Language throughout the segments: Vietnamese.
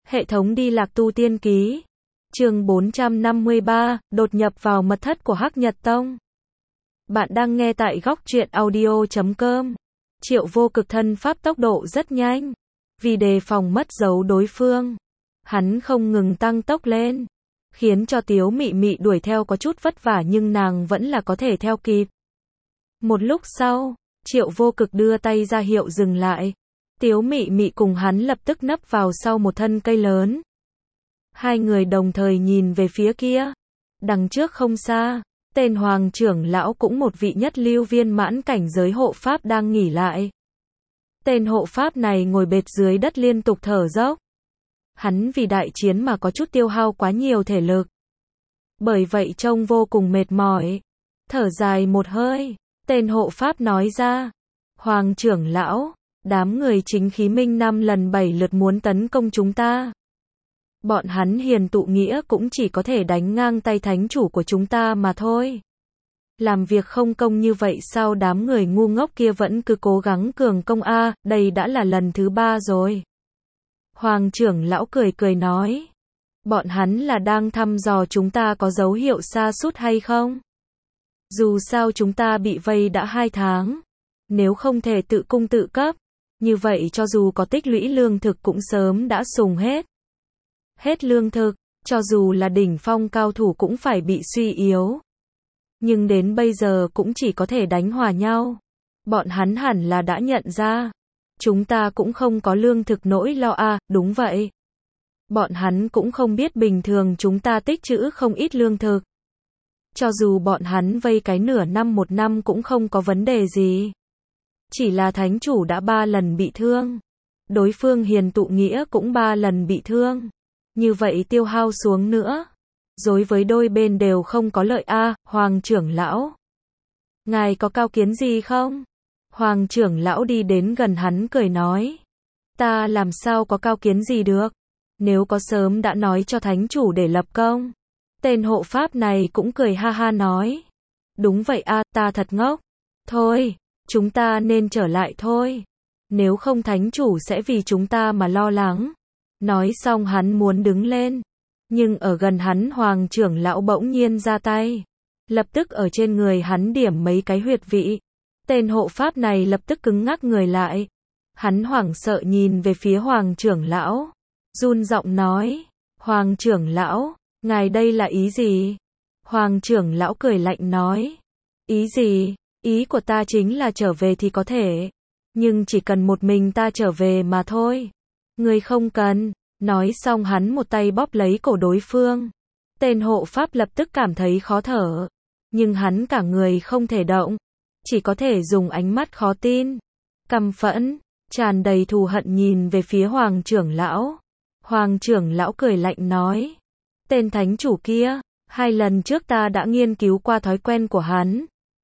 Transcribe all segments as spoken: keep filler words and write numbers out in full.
Hệ thống đi lạc tu tiên ký. Chương bốn trăm năm mươi ba, đột nhập vào mật thất của Hắc Nhật Tông. Bạn đang nghe tại góc truyện audio chấm com. Triệu Vô Cực thân pháp tốc độ rất nhanh. Vì đề phòng mất dấu đối phương, hắn không ngừng tăng tốc lên, khiến cho Tiếu Mị Mị đuổi theo có chút vất vả nhưng nàng vẫn là có thể theo kịp. Một lúc sau, Triệu Vô Cực đưa tay ra hiệu dừng lại. Tiếu Mị Mị cùng hắn lập tức nấp vào sau một thân cây lớn. Hai người đồng thời nhìn về phía kia. Đằng trước không xa, tên Hoàng trưởng lão cũng một vị nhất lưu viên mãn cảnh giới hộ pháp đang nghỉ lại. Tên hộ pháp này ngồi bệt dưới đất liên tục thở dốc. Hắn vì đại chiến mà có chút tiêu hao quá nhiều thể lực. Bởi vậy trông vô cùng mệt mỏi. Thở dài một hơi, tên hộ pháp nói ra. Hoàng trưởng lão, đám người chính khí minh năm lần bảy lượt muốn tấn công chúng ta. Bọn hắn hiền tụ nghĩa cũng chỉ có thể đánh ngang tay thánh chủ của chúng ta mà thôi. Làm việc không công như vậy sao đám người ngu ngốc kia vẫn cứ cố gắng cường công a, đây đã là lần thứ ba rồi. Hoàng trưởng lão cười cười nói. Bọn hắn là đang thăm dò chúng ta có dấu hiệu sa sút hay không? Dù sao chúng ta bị vây đã hai tháng. Nếu không thể tự cung tự cấp, như vậy cho dù có tích lũy lương thực cũng sớm đã sùng hết. Hết lương thực, cho dù là đỉnh phong cao thủ cũng phải bị suy yếu. Nhưng đến bây giờ cũng chỉ có thể đánh hòa nhau. Bọn hắn hẳn là đã nhận ra. Chúng ta cũng không có lương thực nỗi lo à, đúng vậy. Bọn hắn cũng không biết bình thường chúng ta tích trữ không ít lương thực. Cho dù bọn hắn vây cái nửa năm một năm cũng không có vấn đề gì. Chỉ là thánh chủ đã ba lần bị thương. Đối phương hiền tụ nghĩa cũng ba lần bị thương. Như vậy tiêu hao xuống nữa. Đối với đôi bên đều không có lợi a, à, Hoàng trưởng lão. Ngài có cao kiến gì không? Hoàng trưởng lão đi đến gần hắn cười nói. Ta làm sao có cao kiến gì được? Nếu có sớm đã nói cho thánh chủ để lập công. Tên hộ pháp này cũng cười ha ha nói. Đúng vậy a, à, ta thật ngốc. Thôi, chúng ta nên trở lại thôi. Nếu không thánh chủ sẽ vì chúng ta mà lo lắng. Nói xong hắn muốn đứng lên. Nhưng ở gần hắn Hoàng trưởng lão bỗng nhiên ra tay. Lập tức ở trên người hắn điểm mấy cái huyệt vị. Tên hộ pháp này lập tức cứng ngắc người lại. Hắn hoảng sợ nhìn về phía Hoàng trưởng lão. Run giọng nói. Hoàng trưởng lão, ngài đây là ý gì? Hoàng trưởng lão cười lạnh nói. Ý gì? Ý của ta chính là trở về thì có thể. Nhưng chỉ cần một mình ta trở về mà thôi. Người không cần. Nói xong hắn một tay bóp lấy cổ đối phương. Tên hộ pháp lập tức cảm thấy khó thở. Nhưng hắn cả người không thể động. Chỉ có thể dùng ánh mắt khó tin. Căm phẫn, tràn đầy thù hận nhìn về phía Hoàng trưởng lão. Hoàng trưởng lão cười lạnh nói. Tên thánh chủ kia, hai lần trước ta đã nghiên cứu qua thói quen của hắn.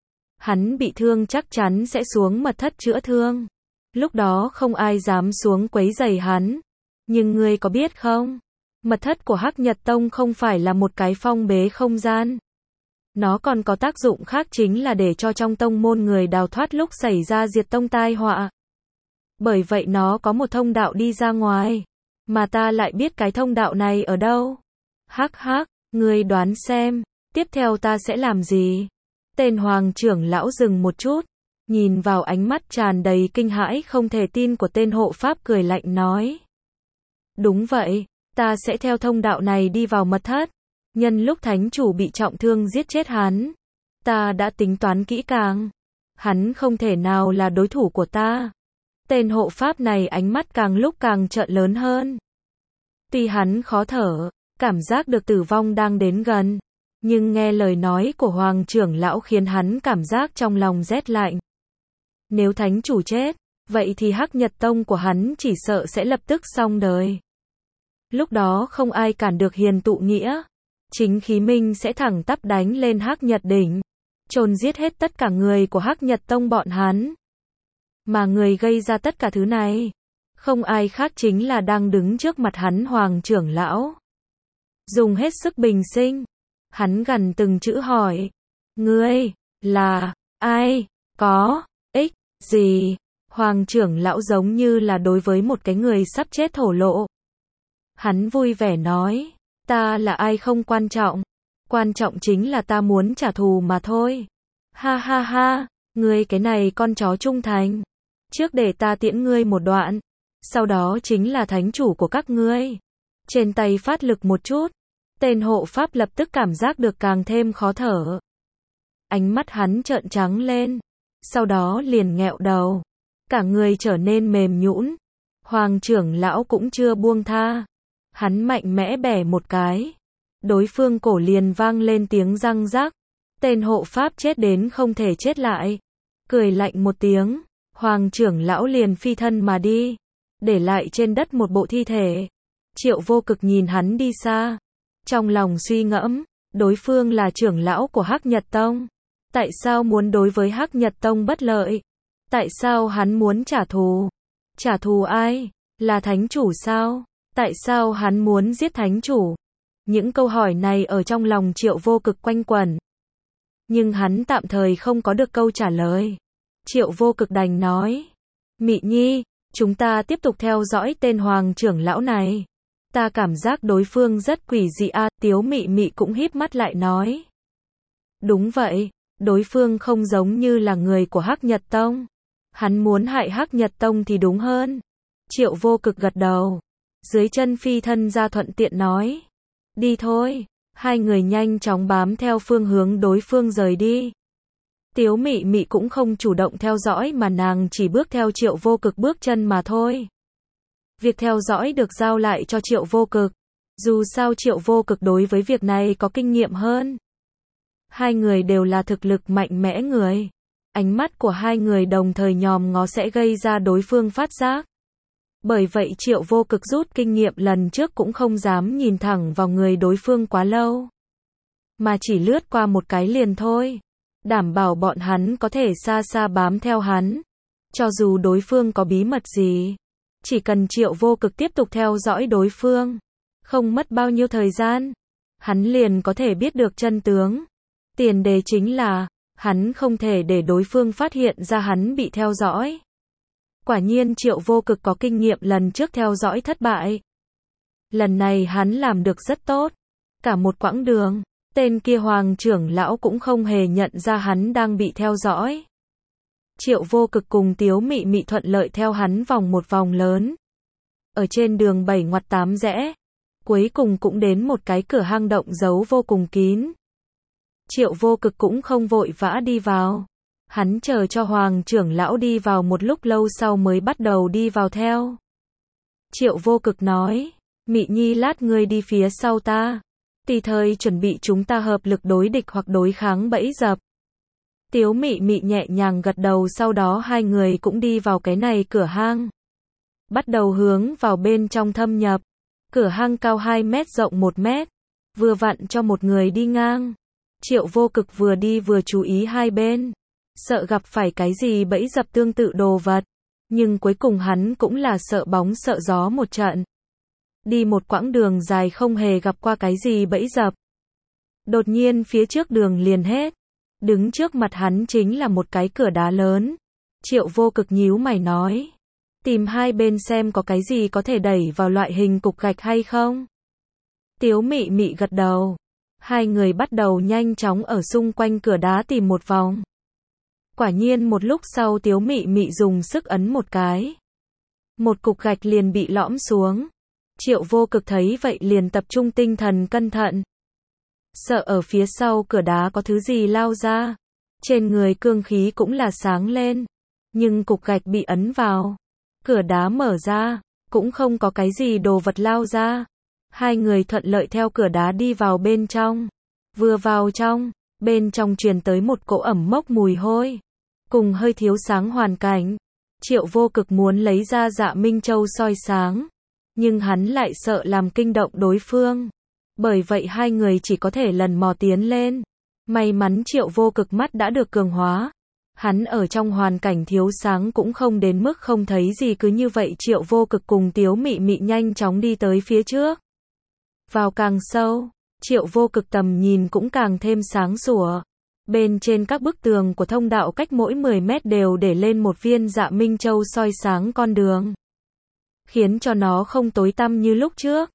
Hắn bị thương chắc chắn sẽ xuống mật thất chữa thương. Lúc đó không ai dám xuống quấy rầy hắn. Nhưng ngươi có biết không? Mật thất của Hắc Nhật Tông không phải là một cái phong bế không gian. Nó còn có tác dụng khác chính là để cho trong tông môn người đào thoát lúc xảy ra diệt tông tai họa. Bởi vậy nó có một thông đạo đi ra ngoài. Mà ta lại biết cái thông đạo này ở đâu. Hắc hắc, ngươi đoán xem, tiếp theo ta sẽ làm gì? Tên Hoàng trưởng lão dừng một chút. Nhìn vào ánh mắt tràn đầy kinh hãi không thể tin của tên hộ pháp cười lạnh nói. Đúng vậy, ta sẽ theo thông đạo này đi vào mật thất. Nhân lúc thánh chủ bị trọng thương giết chết hắn. Ta đã tính toán kỹ càng. Hắn không thể nào là đối thủ của ta. Tên hộ pháp này ánh mắt càng lúc càng trợn lớn hơn. Tuy hắn khó thở, cảm giác được tử vong đang đến gần. Nhưng nghe lời nói của Hoàng trưởng lão khiến hắn cảm giác trong lòng rét lạnh. Nếu thánh chủ chết, vậy thì Hắc Nhật Tông của hắn chỉ sợ sẽ lập tức xong đời. Lúc đó không ai cản được hiền tụ nghĩa. Chính khí minh sẽ thẳng tắp đánh lên Hắc Nhật đỉnh. Chôn giết hết tất cả người của Hắc Nhật Tông bọn hắn. Mà người gây ra tất cả thứ này. Không ai khác chính là đang đứng trước mặt hắn Hoàng trưởng lão. Dùng hết sức bình sinh. Hắn gần từng chữ hỏi. Ngươi, là, ai, có, ích, gì? Hoàng trưởng lão giống như là đối với một cái người sắp chết thổ lộ. Hắn vui vẻ nói, ta là ai không quan trọng, quan trọng chính là ta muốn trả thù mà thôi. Ha ha ha, ngươi cái này con chó trung thành. Trước để ta tiễn ngươi một đoạn, sau đó chính là thánh chủ của các ngươi. Trên tay phát lực một chút, tên hộ pháp lập tức cảm giác được càng thêm khó thở. Ánh mắt hắn trợn trắng lên, sau đó liền nghẹo đầu, cả người trở nên mềm nhũn. Hoàng trưởng lão cũng chưa buông tha, hắn mạnh mẽ bẻ một cái, đối phương cổ liền vang lên tiếng răng rắc. Tên hộ pháp chết đến không thể chết lại, cười lạnh một tiếng, hoàng trưởng lão liền phi thân mà đi, để lại trên đất một bộ thi thể. Triệu Vô Cực nhìn hắn đi xa, trong lòng suy ngẫm, đối phương là trưởng lão của Hắc Nhật Tông, tại sao muốn đối với Hắc Nhật Tông bất lợi? Tại sao hắn muốn trả thù? Trả thù ai? Là thánh chủ sao? Tại sao hắn muốn giết thánh chủ? Những câu hỏi này ở trong lòng Triệu Vô Cực quanh quẩn, nhưng hắn tạm thời không có được câu trả lời. Triệu Vô Cực đành nói, Mị Nhi, chúng ta tiếp tục theo dõi tên hoàng trưởng lão này. Ta cảm giác đối phương rất quỷ dị a. À, Tiếu Mị Mị cũng híp mắt lại nói, đúng vậy, đối phương không giống như là người của Hắc Nhật Tông. Hắn muốn hại Hắc Nhật Tông thì đúng hơn. Triệu Vô Cực gật đầu, dưới chân phi thân ra thuận tiện nói, đi thôi. Hai người nhanh chóng bám theo phương hướng đối phương rời đi. Tiếu Mị Mị cũng không chủ động theo dõi mà nàng chỉ bước theo Triệu Vô Cực bước chân mà thôi. Việc theo dõi được giao lại cho Triệu Vô Cực. Dù sao Triệu Vô Cực đối với việc này có kinh nghiệm hơn. Hai người đều là thực lực mạnh mẽ người. Ánh mắt của hai người đồng thời nhòm ngó sẽ gây ra đối phương phát giác. Bởi vậy Triệu Vô Cực rút kinh nghiệm lần trước cũng không dám nhìn thẳng vào người đối phương quá lâu, mà chỉ lướt qua một cái liền thôi, đảm bảo bọn hắn có thể xa xa bám theo hắn. Cho dù đối phương có bí mật gì, chỉ cần Triệu Vô Cực tiếp tục theo dõi đối phương, không mất bao nhiêu thời gian, hắn liền có thể biết được chân tướng. Tiền đề chính là, hắn không thể để đối phương phát hiện ra hắn bị theo dõi. Quả nhiên Triệu Vô Cực có kinh nghiệm lần trước theo dõi thất bại. Lần này hắn làm được rất tốt. Cả một quãng đường, tên kia hoàng trưởng lão cũng không hề nhận ra hắn đang bị theo dõi. Triệu Vô Cực cùng Tiếu Mị Mị thuận lợi theo hắn vòng một vòng lớn. Ở trên đường bảy ngoặt tám rẽ, cuối cùng cũng đến một cái cửa hang động giấu vô cùng kín. Triệu Vô Cực cũng không vội vã đi vào. Hắn chờ cho hoàng trưởng lão đi vào một lúc lâu sau mới bắt đầu đi vào theo. Triệu Vô Cực nói, Mị Nhi lát ngươi đi phía sau ta. Tùy thời chuẩn bị chúng ta hợp lực đối địch hoặc đối kháng bẫy dập. Tiếu Mị Mị nhẹ nhàng gật đầu, sau đó hai người cũng đi vào cái này cửa hang. Bắt đầu hướng vào bên trong thâm nhập. Cửa hang cao hai mét rộng một mét. Vừa vặn cho một người đi ngang. Triệu Vô Cực vừa đi vừa chú ý hai bên. Sợ gặp phải cái gì bẫy dập tương tự đồ vật. Nhưng cuối cùng hắn cũng là sợ bóng sợ gió một trận. Đi một quãng đường dài không hề gặp qua cái gì bẫy dập. Đột nhiên phía trước đường liền hết. Đứng trước mặt hắn chính là một cái cửa đá lớn. Triệu Vô Cực nhíu mày nói, tìm hai bên xem có cái gì có thể đẩy vào loại hình cục gạch hay không. Tiếu Mị Mị gật đầu. Hai người bắt đầu nhanh chóng ở xung quanh cửa đá tìm một vòng. Quả nhiên một lúc sau Tiếu Mị Mị dùng sức ấn một cái. Một cục gạch liền bị lõm xuống. Triệu Vô Cực thấy vậy liền tập trung tinh thần cẩn thận. Sợ ở phía sau cửa đá có thứ gì lao ra. Trên người cương khí cũng là sáng lên. Nhưng cục gạch bị ấn vào. Cửa đá mở ra. Cũng không có cái gì đồ vật lao ra. Hai người thuận lợi theo cửa đá đi vào bên trong. Vừa vào trong, bên trong truyền tới một cỗ ẩm mốc mùi hôi. Cùng hơi thiếu sáng hoàn cảnh. Triệu Vô Cực muốn lấy ra Dạ Minh Châu soi sáng. Nhưng hắn lại sợ làm kinh động đối phương. Bởi vậy hai người chỉ có thể lần mò tiến lên. May mắn Triệu Vô Cực mắt đã được cường hóa. Hắn ở trong hoàn cảnh thiếu sáng cũng không đến mức không thấy gì, cứ như vậy Triệu Vô Cực cùng Tiếu Mị Mị nhanh chóng đi tới phía trước. Vào càng sâu, Triệu Vô Cực tầm nhìn cũng càng thêm sáng sủa. Bên trên các bức tường của thông đạo cách mỗi mười mét đều để lên một viên Dạ Minh Châu soi sáng con đường. Khiến cho nó không tối tăm như lúc trước.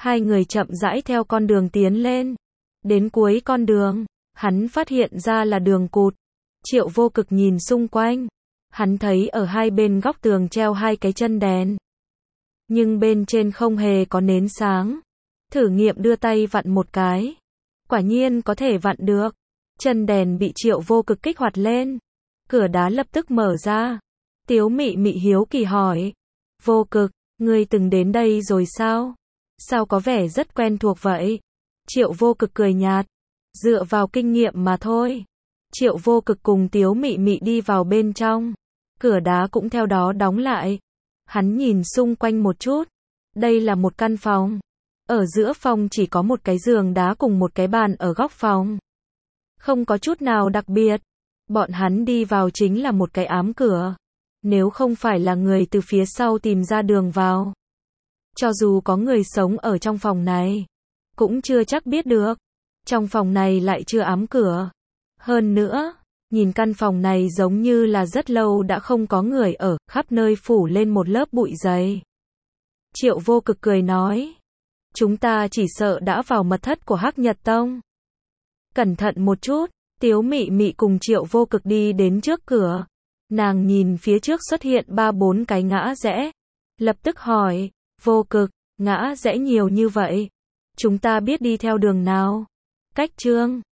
Hai người chậm rãi theo con đường tiến lên. Đến cuối con đường, hắn phát hiện ra là đường cụt. Triệu Vô Cực nhìn xung quanh. Hắn thấy ở hai bên góc tường treo hai cái chân đèn. Nhưng bên trên không hề có nến sáng. Thử nghiệm đưa tay vặn một cái. Quả nhiên có thể vặn được. Chân đèn bị Triệu Vô Cực kích hoạt lên. Cửa đá lập tức mở ra. Tiếu Mị Mị hiếu kỳ hỏi. Vô Cực, ngươi từng đến đây rồi sao? Sao có vẻ rất quen thuộc vậy? Triệu Vô Cực cười nhạt. Dựa vào kinh nghiệm mà thôi. Triệu Vô Cực cùng Tiếu Mị Mị đi vào bên trong. Cửa đá cũng theo đó đóng lại. Hắn nhìn xung quanh một chút. Đây là một căn phòng. Ở giữa phòng chỉ có một cái giường đá cùng một cái bàn ở góc phòng. Không có chút nào đặc biệt. Bọn hắn đi vào chính là một cái ám cửa. Nếu không phải là người từ phía sau tìm ra đường vào. Cho dù có người sống ở trong phòng này, cũng chưa chắc biết được. Trong phòng này lại chưa ám cửa. Hơn nữa, nhìn căn phòng này giống như là rất lâu đã không có người ở, khắp nơi phủ lên một lớp bụi dày. Triệu Vô Cực cười nói. Chúng ta chỉ sợ đã vào mật thất của Hắc Nhật Tông. Cẩn thận một chút, Tiếu Mị Mị cùng Triệu Vô Cực đi đến trước cửa. Nàng nhìn phía trước xuất hiện ba bốn cái ngã rẽ. Lập tức hỏi, Vô Cực, ngã rẽ nhiều như vậy. Chúng ta biết đi theo đường nào? Cách chương